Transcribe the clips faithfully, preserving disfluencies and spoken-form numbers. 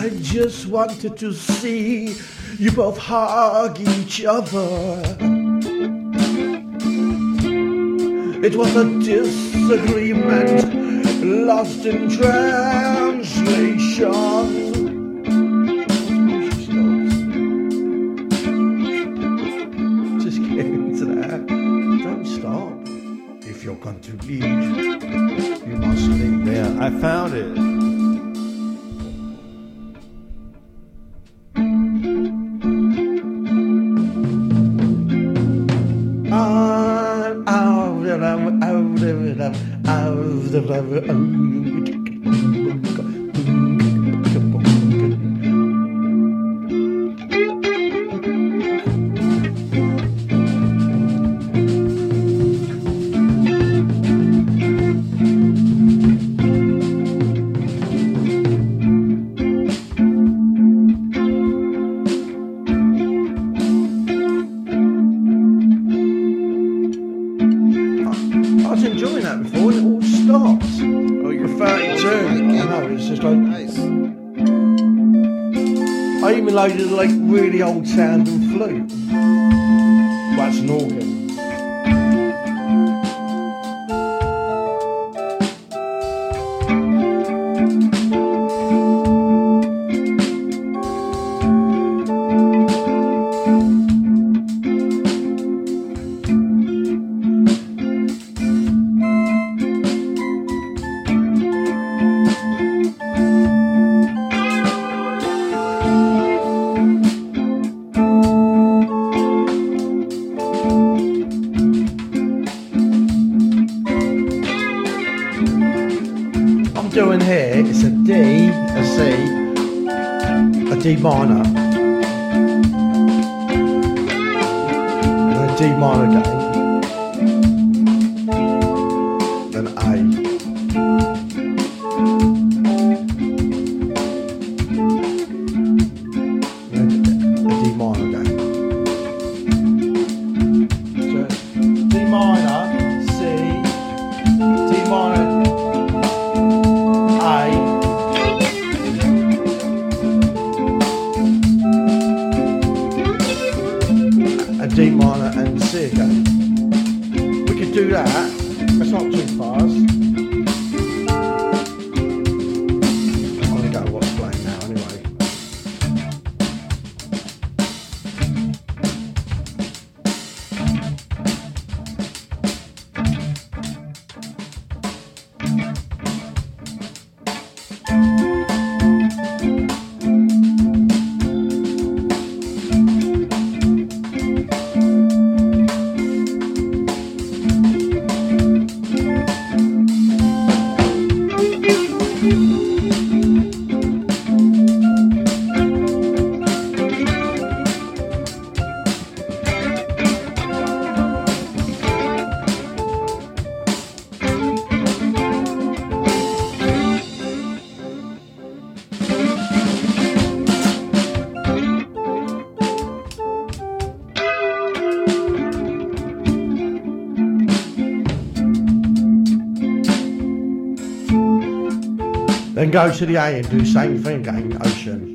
I just wanted to see you both hug each other. It was a disagreement lost in translation. Just get into that. Don't stop. If you're going to leave, you must leave. Yeah, I found it. Loaded like really old sounding flute. Well, that's an organ. Doing here, it's a D, a C, a D minor, and a D minor again, then A, then a D minor again. So D minor, C, D minor, D minor and C again. We could do that. That's not too fast. I'm gonna go what's playing now anyway. Then go to the A and do the same thing again, Ocean.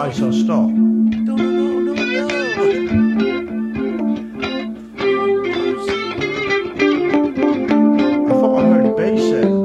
Right, so stop. No, no, no, no, I thought I heard bass then.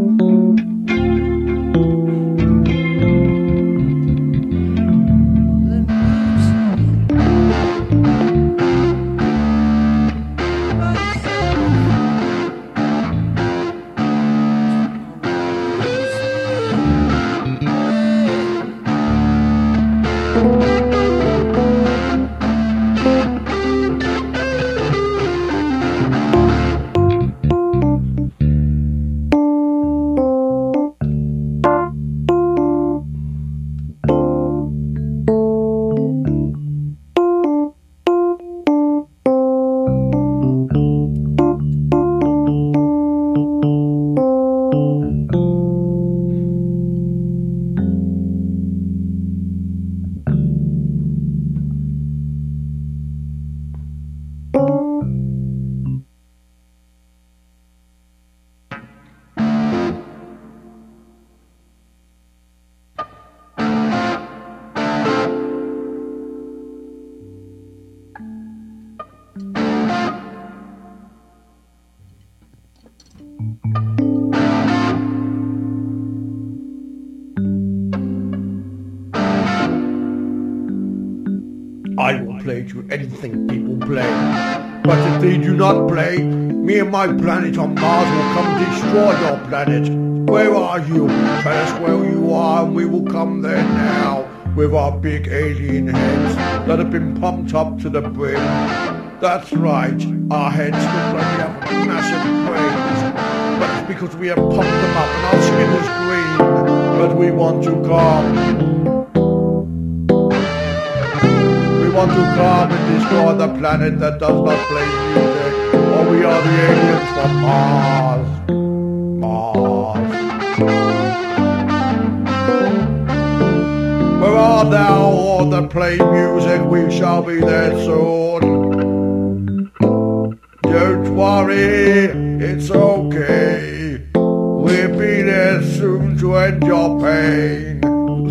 I will play to anything people play. But if they do not play, me and my planet on Mars will come destroy your planet. Where are you? Tell us where you are and we will come there now. With our big alien heads that have been pumped up to the brim. That's right, our heads look like we have massive brains. But it's because we have pumped them up and our skin is green. But we want to come. We want to come and destroy the planet that does not play music. Or we are the aliens from Mars. Mars. Where art thou, all that play music? We shall be there soon. Don't worry, it's okay. We'll be there soon to end your pain.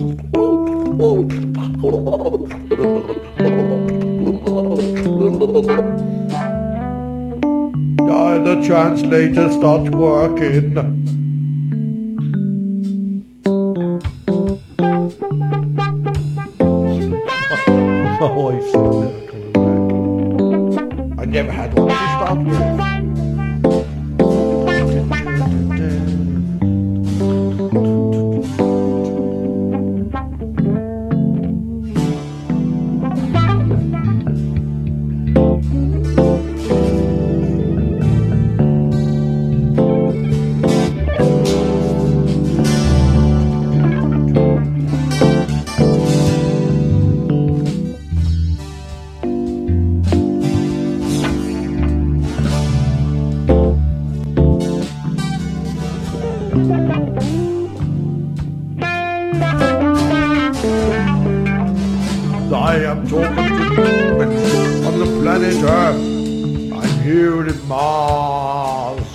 Uh, the translator starts working. My wife's never coming back. I never had one to start with. I am talking to humans on the planet Earth. I'm here in Mars.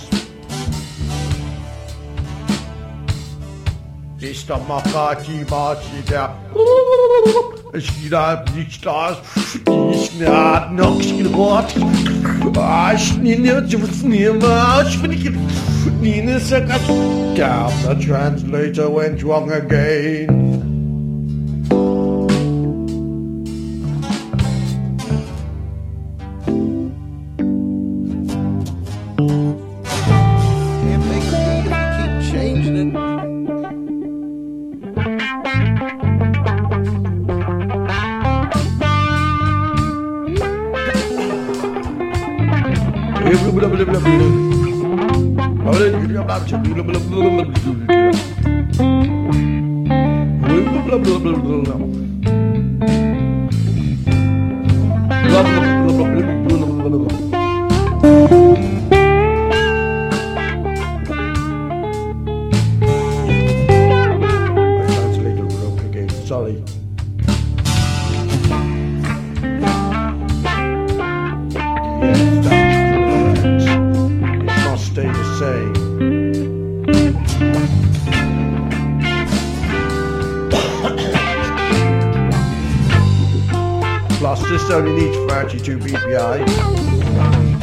Ist der Makati Machida? Schida Lichtstars, ich naht noch gerot. Ich nehme das nimmer, ich bin ich Nina Sakat. Damn, the translator went wrong again. Sorry. Yes, that's correct. It must stay the same. plus. This only needs thirty-two B P A.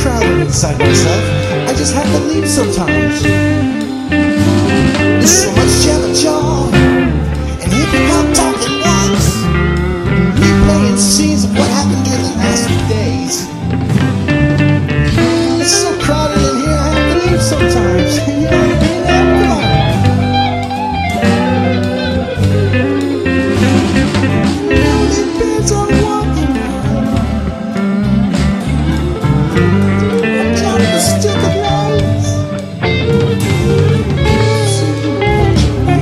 crowded inside myself. I just have to leave sometimes. There's so much jabber-jaw and hip-hop talk at once, replaying scenes of what happened during the last few days. It's so crowded in here, I have to leave sometimes. You know what I mean? Come on. It depends on what you want. I'm trying to stick the lights. See what you want.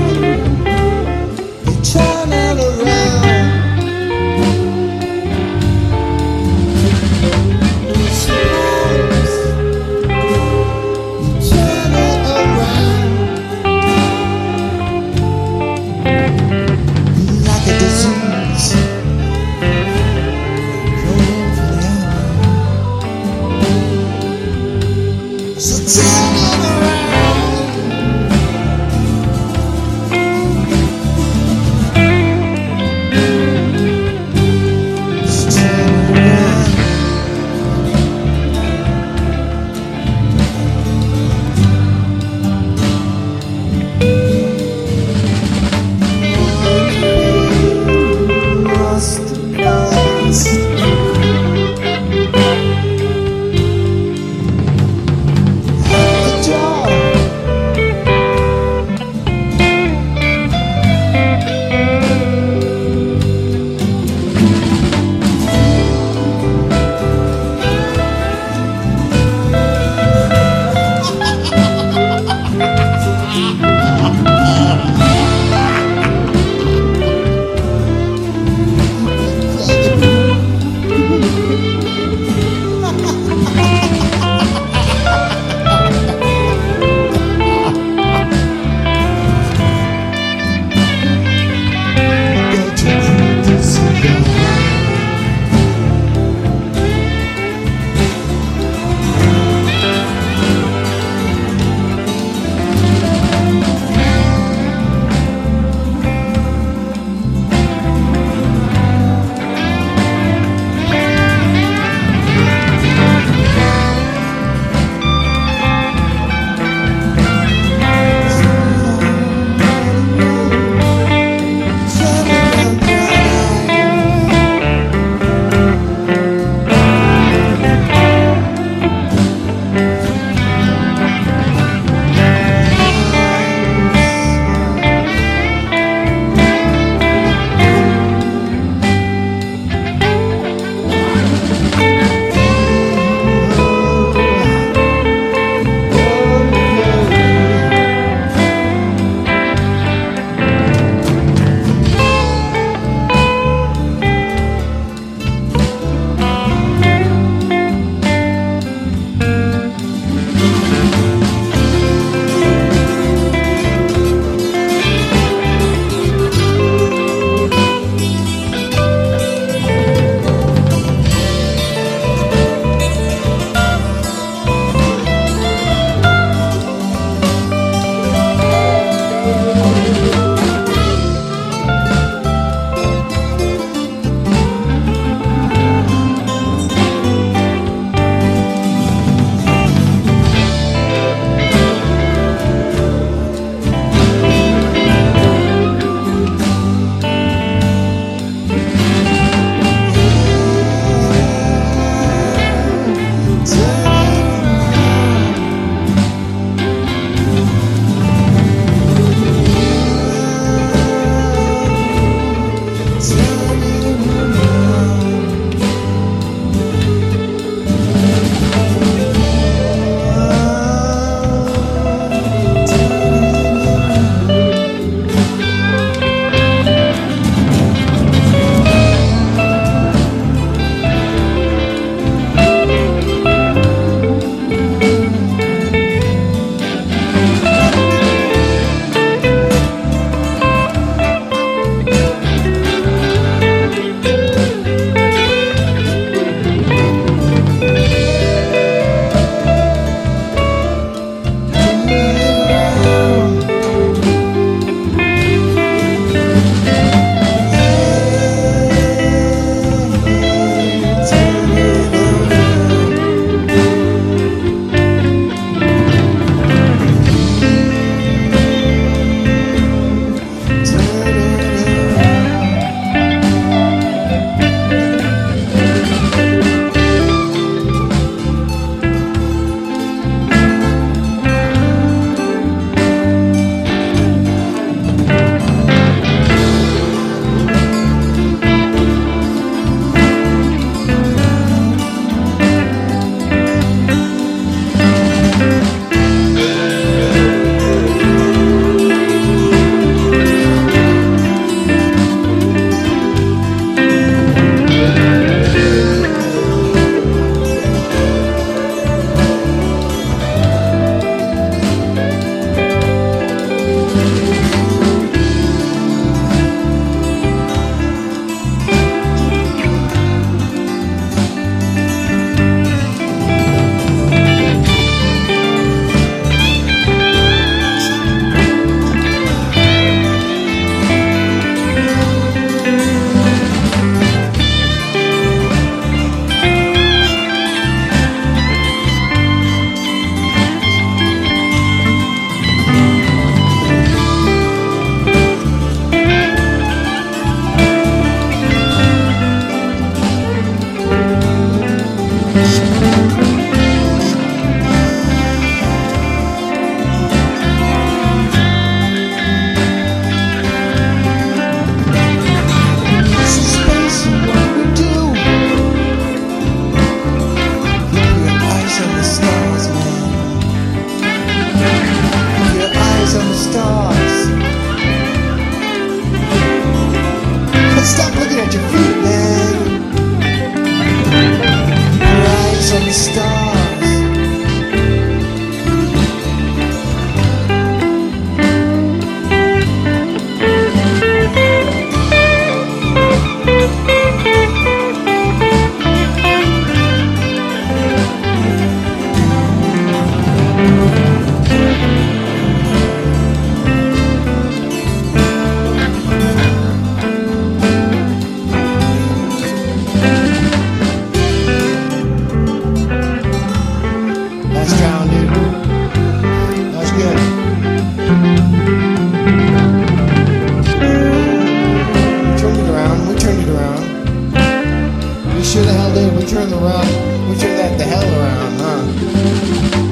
Well, we should have the hell around, huh?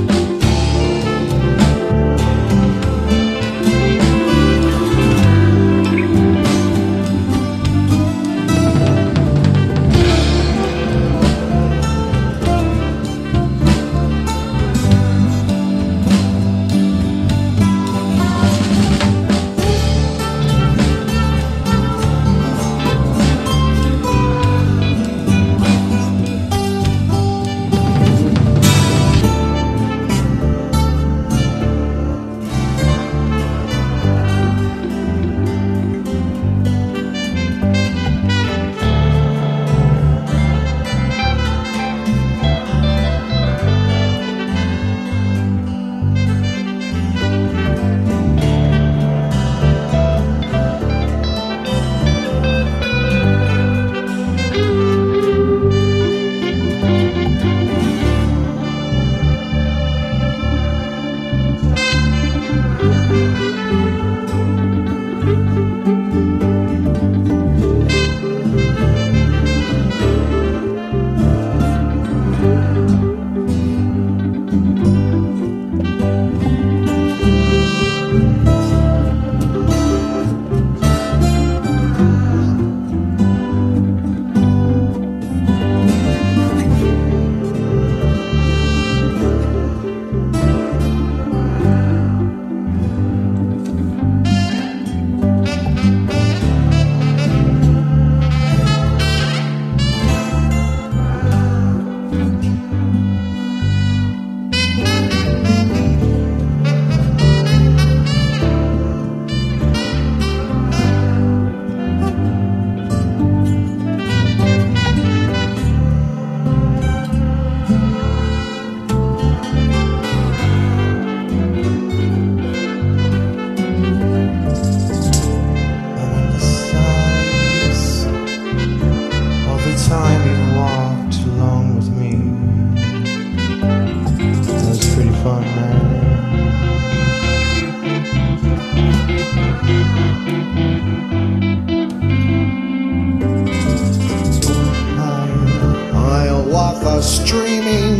Streaming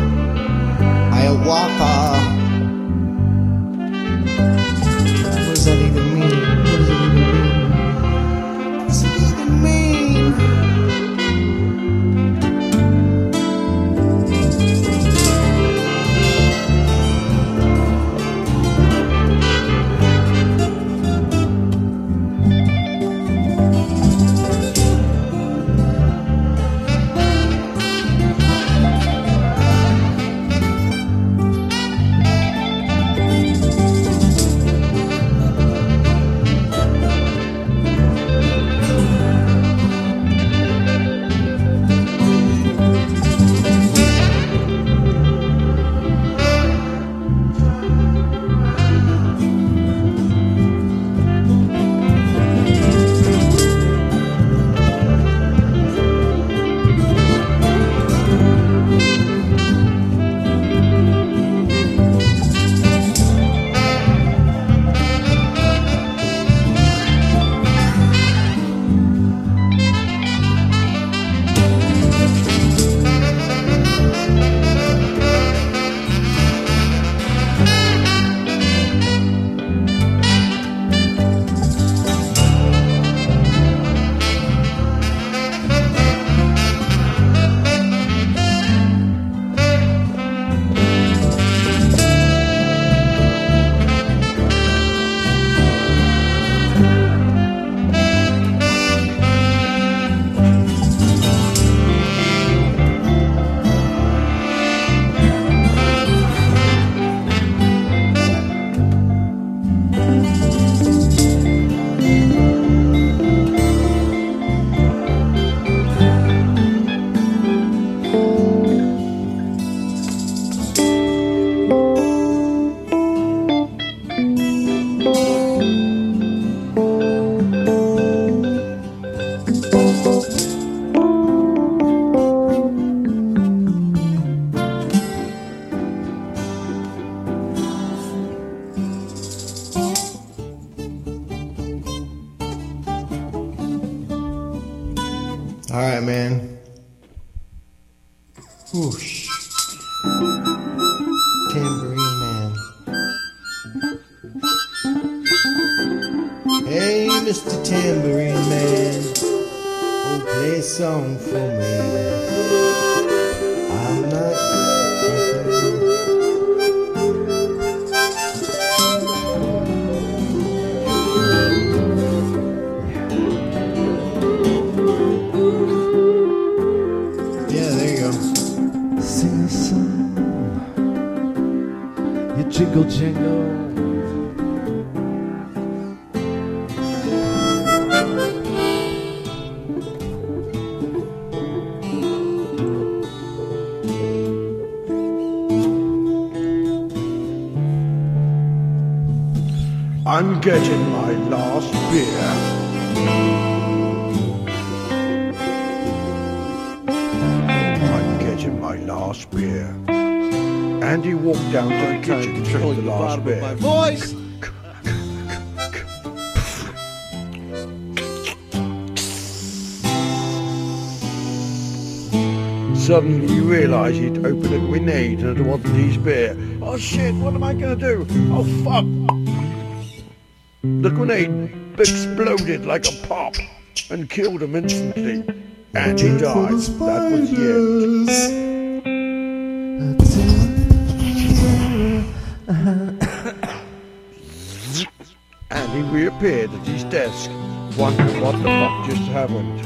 Hiawatha. What does that even mean? What does it even mean? What does it All right, man. Whoosh. Tambourine Man. Hey, Mister Tambourine Man, oh, play a song for me. I'm not. Yeah, there you go. Sing a song, you jingle jingle. I'm getting my last beer. I'm getting my last beer. Andy walked down to the kitchen to drink the last beer. My voice. Suddenly he realised he'd opened a grenade and it wasn't his beer. Oh shit, what am I going to do? Oh fuck. The grenade exploded like a pop and killed him instantly. And he died. That was the end. And he reappeared at his desk, wondering what the fuck just happened.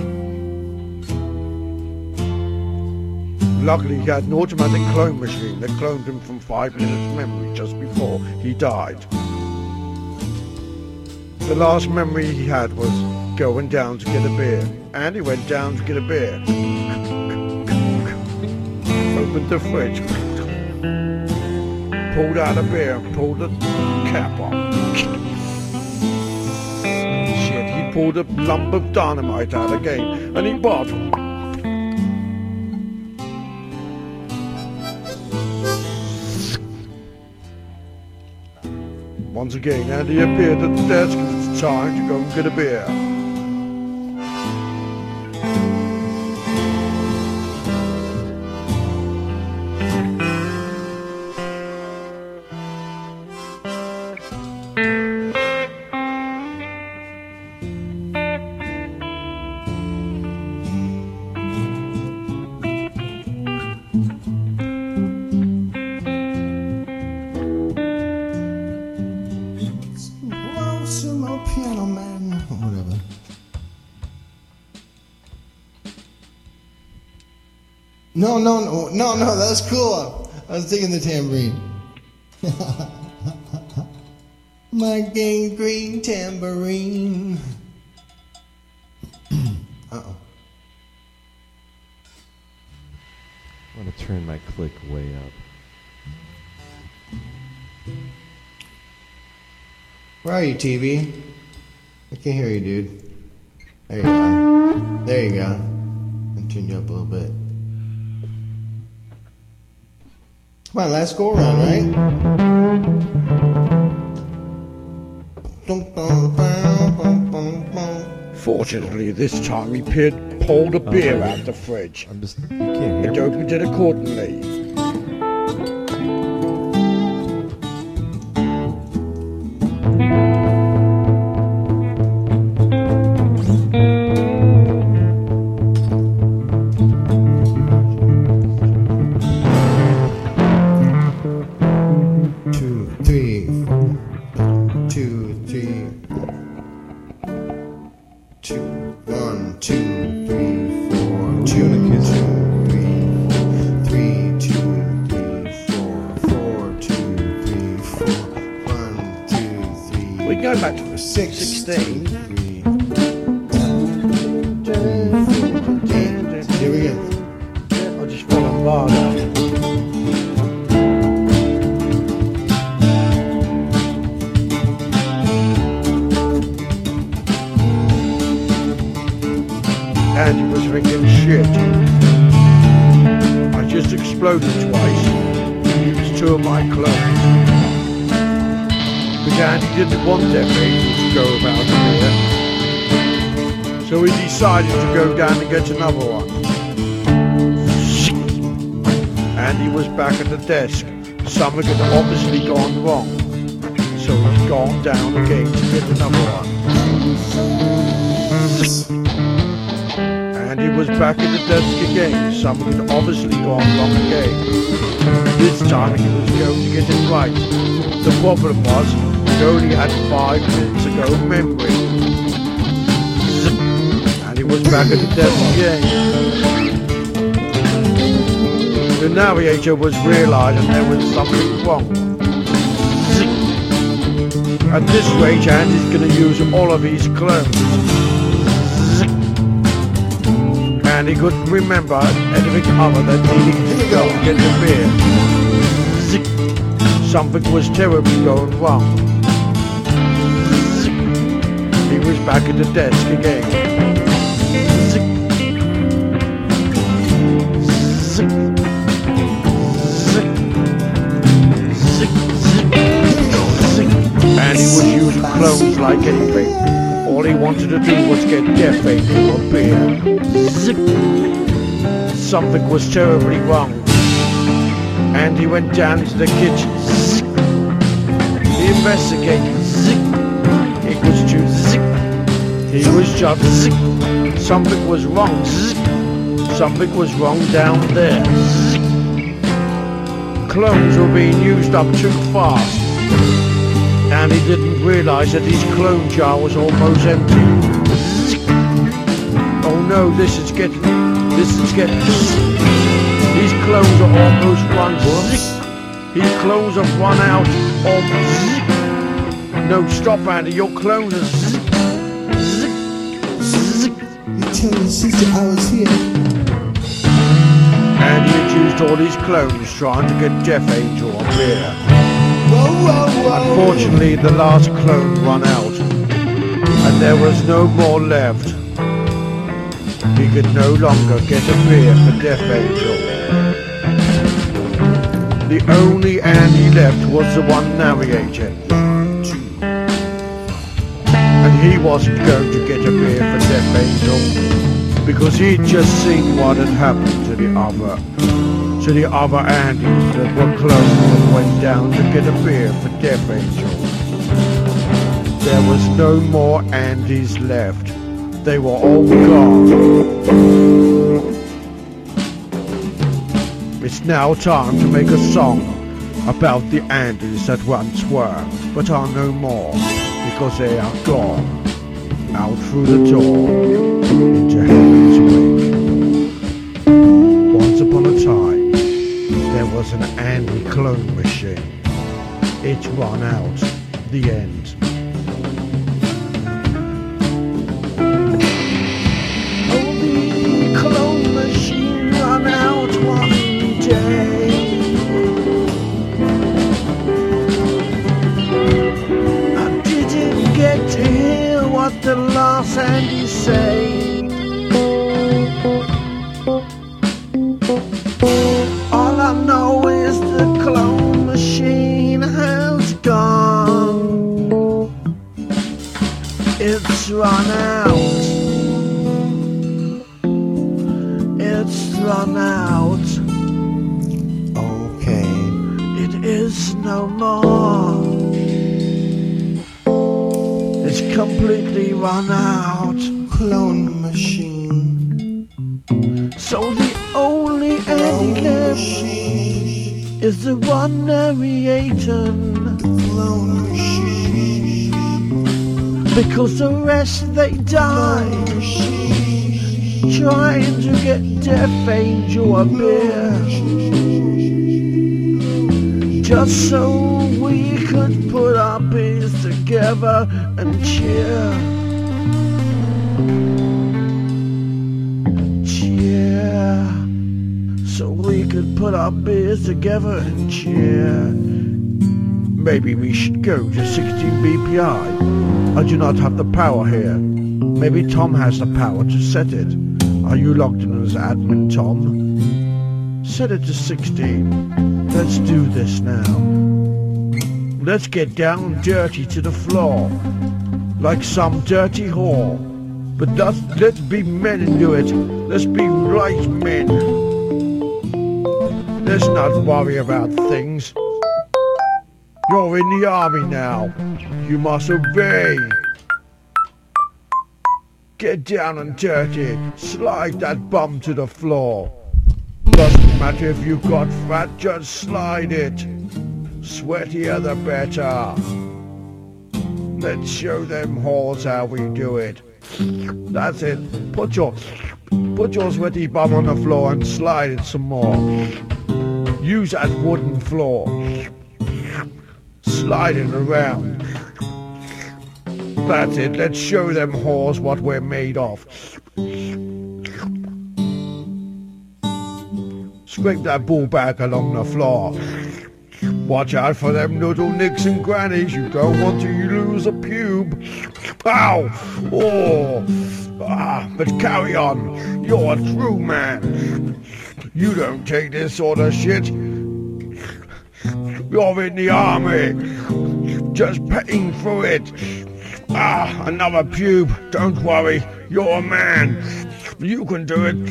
Luckily he had an automatic clone machine that cloned him from five minutes memory just before he died. The last memory he had was going down to get a beer. And he went down to get a beer. Opened the fridge. Pulled out a beer and pulled the cap off. Shit, he pulled a lump of dynamite out again. And he bottled. Once again, Andy appeared at the desk and it's time to go and get a beer. Piano Man, whatever. No, no, no, no, no, that was cool. I was digging the tambourine. My gangrene tambourine. Uh-oh. I'm gonna turn my click way up. Where are you, T V? I can't hear you, dude. There you are. There you go. I'll turn you up a little bit. Come on, last go around, right? Fortunately, this time he peered, pulled a beer Okay. out the fridge I'm just. You can't hear and me. opened it accordingly. Two, three, two, three, two, one, two, three, four, two, two, three, three, two, three, four, four, two, three, four, one, two, three. We go back to the Six, sixteen. three. Here we go. I just fell on bar now. And he was thinking, shit, I just exploded twice and used two of my clones. But Andy didn't want their people to go about here, so he decided to go down and get another one. Andy was back at the desk. Something had obviously gone wrong. So he's gone down again to get another one. Andy was back at the desk again. Something had obviously gone wrong again. This time he was going to get it right. The problem was, he only had five minutes ago memory. And he was back at the desk again. The narrator was realising there was something wrong. At this rate, Andy's going to use all of his clones. And he couldn't remember anything other than needing to go and get the beer. Something was terribly going wrong. He was back at the desk again. And he was using clones like anything. All he wanted to do was get Death Angel a beer. Something was terribly wrong. And he went down into the kitchen. He investigated. It was too. He was just. Something was wrong. Something was wrong down there. Clones were being used up too fast. And he didn't realise that his clone jar was almost empty. Oh no, this is getting, this is getting, these clones are almost run, his clones have run out, almost. No, stop Andy, your clones are, You tell your sister I was here. and he had used all his clones trying to get Death Angel a beer. Whoa, whoa, whoa. Unfortunately, the last clone ran out, and there was no more left. He could no longer get a beer for Death Angel. The only Andy left was the one narrating. And he wasn't going to get a beer for Death Angel, because he'd just seen what had happened to the other. To the other Andys that were cloned and went down to get a beer for Death Angel. There was no more Andys left. They were all gone. It's now time to make a song about the Andys that once were, but are no more, because they are gone, out through the door, into heaven's wake. Once upon a time, there was an Andy clone machine. It ran out. The end. Oh, the clone machine ran out one day. I didn't get to hear what the last Andy said. All I know is the clone machine has gone. It's run out. It's run out. Okay. It is no more. It's completely run out. Clone machine. So the only Andy left is the one narrating. Clone machine. Because the rest they died trying to get Death Angel a beer, just so we could put our beers together and cheer. Cheer. So we could put our beers together and cheer. Maybe we should go to sixteen B P I. I do not have the power here. Maybe Tom has the power to set it. Are you logged in as admin, Tom? Set it to sixteen. Let's do this now. Let's get down dirty to the floor, like some dirty whore. But let's, let's be men and do it. Let's be right men. let's not worry about things. You're in the army now. You must obey. Get down and dirty. Slide that bum to the floor. Doesn't matter if you got fat, just slide it. Sweatier the better. Let's show them whores how we do it. That's it. Put your put your sweaty bum on the floor and slide it some more. Use that wooden floor. Slide it around. That's it. Let's show them whores what we're made of. Scrape that ball back along the floor. Watch out for them noodle nicks and grannies. You don't want to lose a pube. Ow! Oh! Ah, but carry on. You're a true man. You don't take this sort of shit. You're in the army. Just petting through it. Ah, another pube. Don't worry. You're a man. You can do it.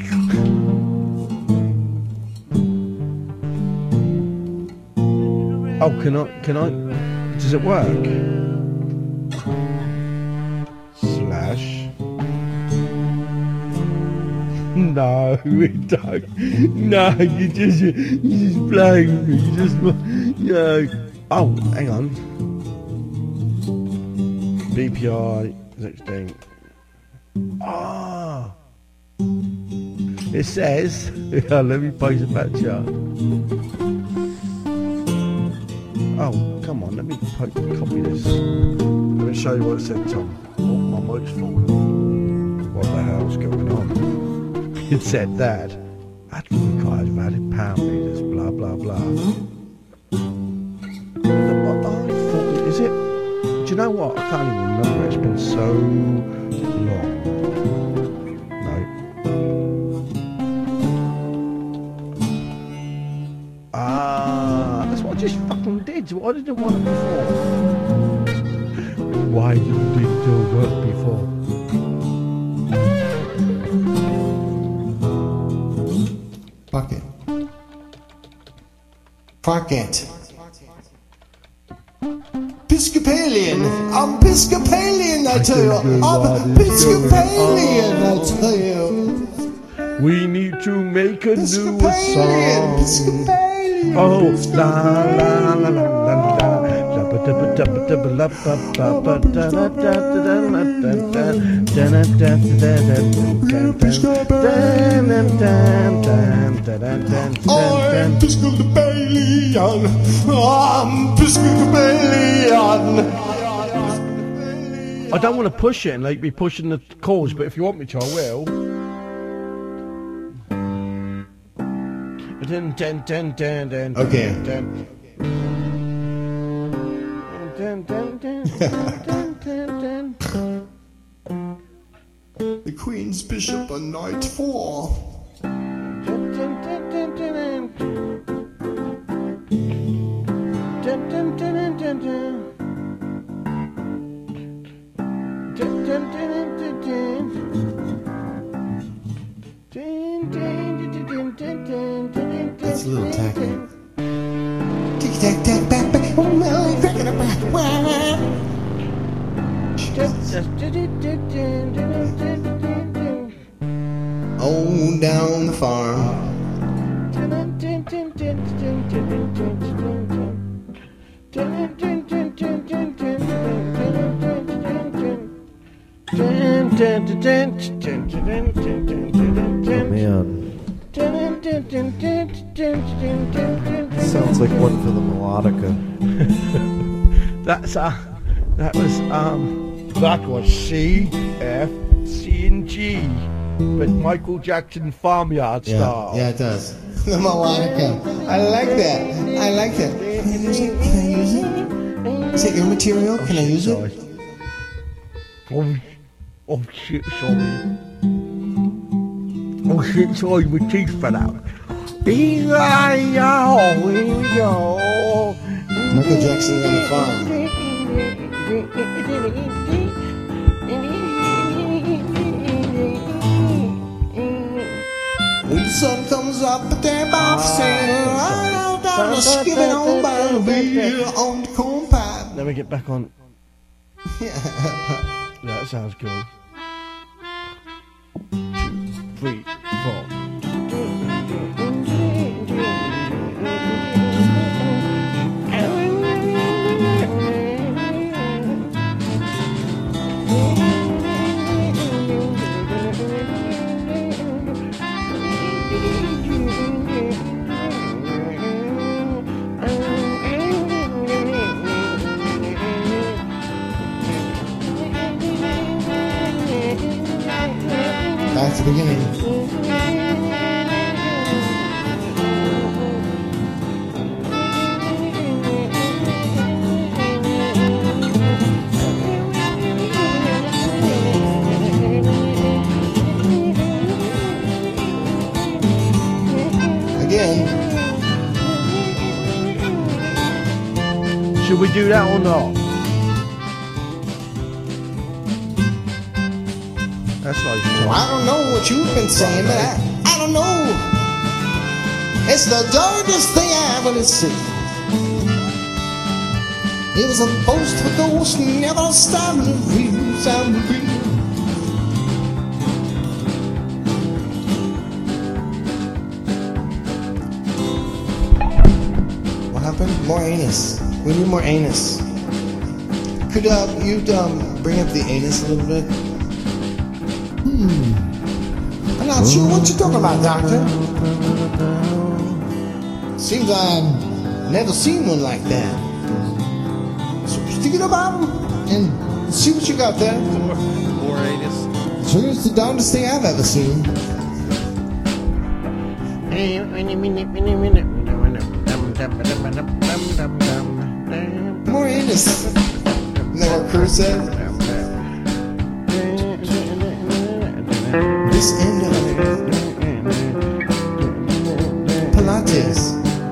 Oh, can I, can I, does it work? Slash. No, it don't. No, you just, you just playing me. You just, no. Oh, hang on. B P I, sixteen. Ah. It says, yeah, let me post it back to you. Oh, come on, let me po- copy this. Let me show you what it said, Tom. Oh, my mic's falling. What the hell's going on? It said that. That requires valid pound meters, blah, blah, blah. What I thought, is it? Do you know what? I can't even remember. It's been so long. No. Ah, that's what I just fucking did. Why did I want it before? Why didn't it work before? Fuck it. Fuck it. Episcopalian. I'm Episcopalian, I tell you. I'm Episcopalian, I tell you. We need to make a new song. Episcopalian. Oh, la la la la la la. I'm Episcopalian. I'm Episcopalian. I don't want to push it and like be pushing the chords, but if you want me to, I will. Dun, dun, dun, dun, dun, Okay. dun, dun, dun, dun, dun, dun, dun. The Queen's Bishop on night four. Dun, dun, dun, dun, dun, dun, dun, dun, dun, dun. Dun, dun, dun, dun, dun. Dun, dun, dun, dun, dun, dun, dun. That's a little tacky. Tick tack tack back back. Oh no, cracking up. Oh, down the farm. Man. Sounds like one for the melodica. That's uh, that was um, that was C, F, C, and G, but Michael Jackson Farmyard Yeah, style. yeah, it does. The melodica. I like that. I like that. Can I use it? Can I use it? Is it your material? Can I use it? Oh, oh shit, sorry. Oh shit, sorry, my teeth fell out. Michael Jackson on the farm. When the sun comes up, but damn off singing right out down the skipping on by the beer on the corn pipe. Let me get back on. Yeah. That sounds good. Two, three, four. Back to the beginning. Again. Should we do that or not? That's like Well, I don't know what you've been saying, but I, I don't know. It's the darkest thing I ever did see. It was a boast for ghosts, never stopped to feel, stopped to feel. What happened? More anus. We need more anus. Could uh, you um, bring up the anus a little bit? Hmm. I'm not sure what you're talking about, Doctor. Seems I've never seen one like that. So stick it about him and see what you got there. More anus. Sure, it's the darndest thing I've ever seen. More anus. Isn't that what Kurt said? This end of Pilates.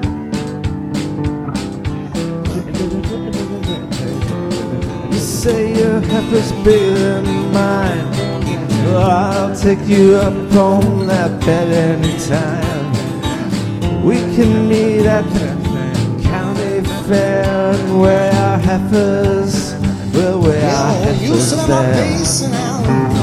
You say your heifer's bigger than mine. Well, I'll take you up on that bed anytime. We can meet at the county fair and wear our heifers. We'll wear our Yeah, you heifers sit on my there. face and I'll.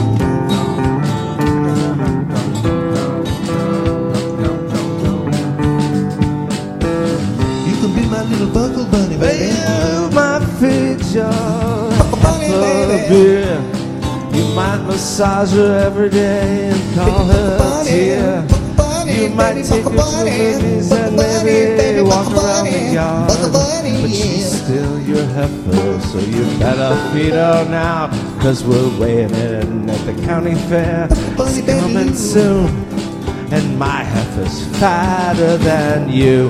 You can be my little buckle bunny, baby. You might feed your Bunny, heifer baby. beer. You might massage her every day and call her Bunny, dear. bunny, You might baby, take her buckle to the bunny, movies buckle and bunny, maybe baby, walk buckle around the bunny, yard. buckle bunny, But she's yeah. still your heifer, so you better feed her now. Cause we're weighing in at the county fair. Bunny, It's baby, coming you. soon. And my heifer's fatter than you.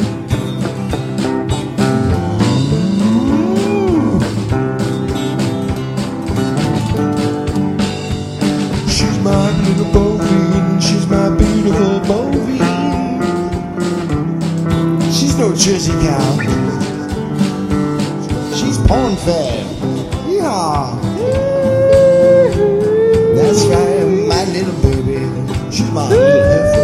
She's my little bovine, she's my beautiful bovine. She's no Jersey cow. She's porn fed. Yeah. That's right, my little baby. She's my little heifer.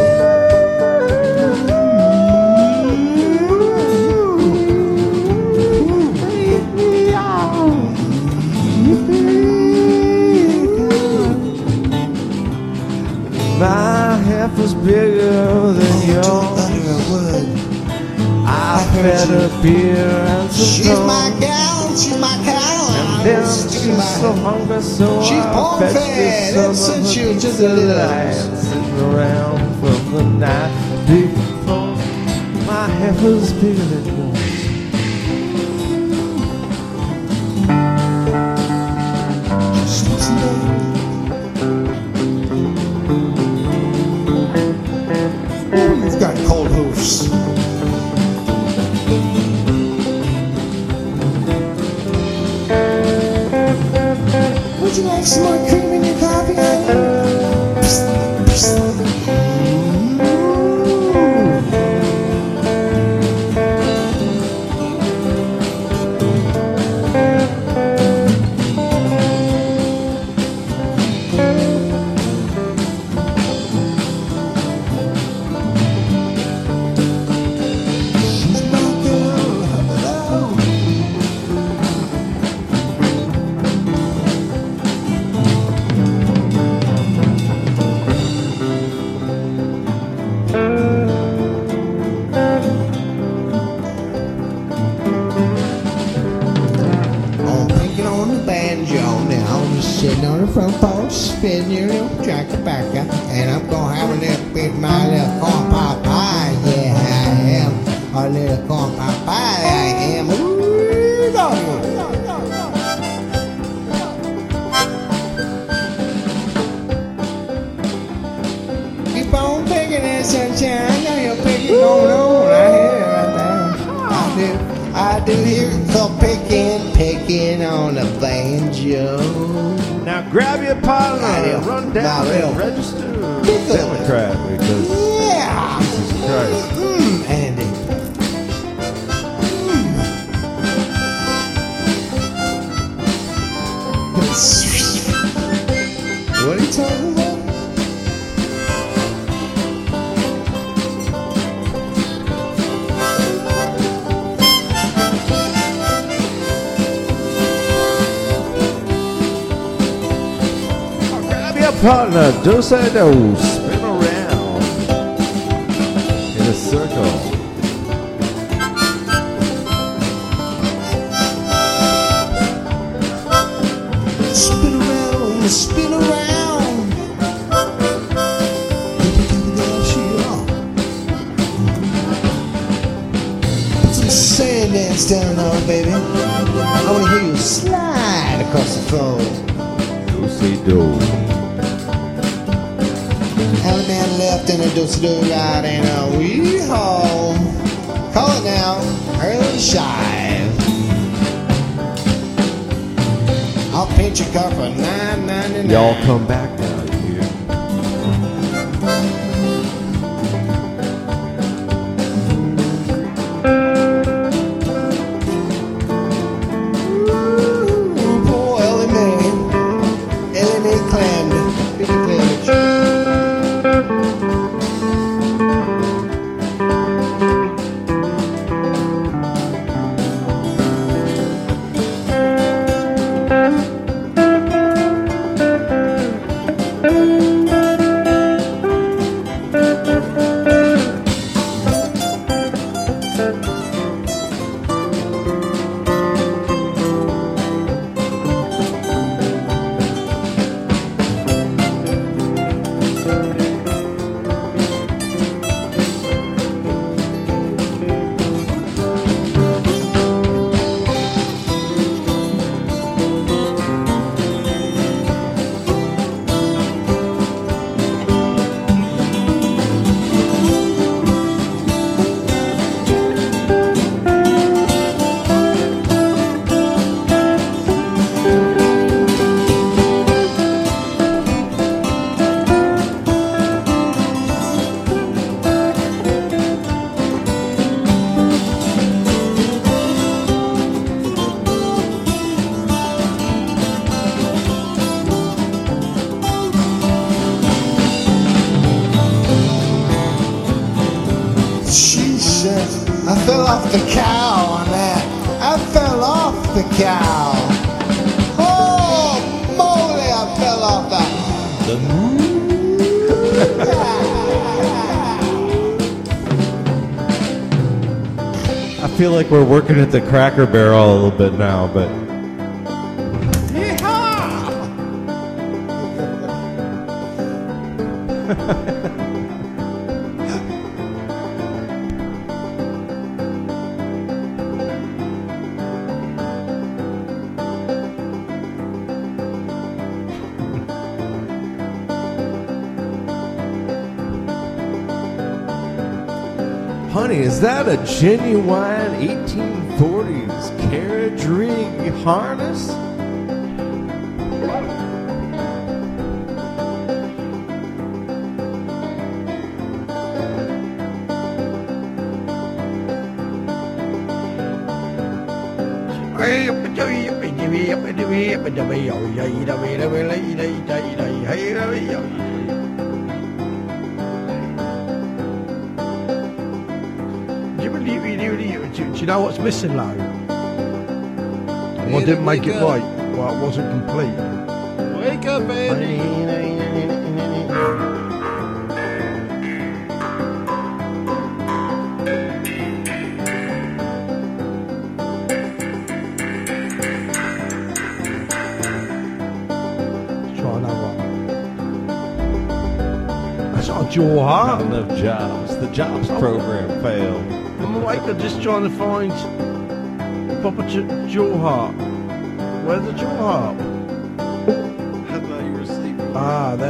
My heifer's bigger than yours. Under a wood. I heard fed you. her beer and some She's corn. my gal, she's my cow. And then She's she's my- so hungry, so She's I porn fetched fed, her and some of since her you just pizza a little- light, sitting around from the night before. My heifer's bigger than yours. Just listen to me. Ooh, you've got cold hoofs. Would you like some more cream in your coffee? Psst, psst. spin your little jack-a-backa, and I'm gonna have a little bit of my little corn pot pie. Yeah, I am a little corn pot pie. I am. Ooh, doggy. Keep on picking that sunshine. I know you're picking going on. I hear it right there. I do. I do hear it called picking, picking on the banjo. Now grab your partner and run down and register Democrat because yeah. Jesus Christ. Mm, Andy. Mm. What are you talking about? Partner, do say do, spin around in a circle. Spin around, spin around. Put some sand dance down on, baby. I want to hear you slide across the floor. Do say do. And a man left in a dose do right and a wee hole. Call it now, early shive. I'll pinch your car for nine ninety-nine. Y'all come back now, you hear? Ooh, poor Ellie Mae. Ellie Mae clammed. Big clamage. I fell off the cow on that. I fell off the cow. Oh, moly, I fell off that. The moon. I feel like we're working at the Cracker Barrel a little bit now, but honey, is that a genuine eighteen forties carriage rig harness? Do you know what's missing, though? Well, I didn't make it right. Well, it wasn't complete. Wake up, Andy. Try another one. That's not Joe Not Hart. enough jobs. The jobs program failed. I'm awake, I'm just trying to find Papa Jo- Joe Hart. Where's the Joe Hart? I thought you were asleep. Ah, there.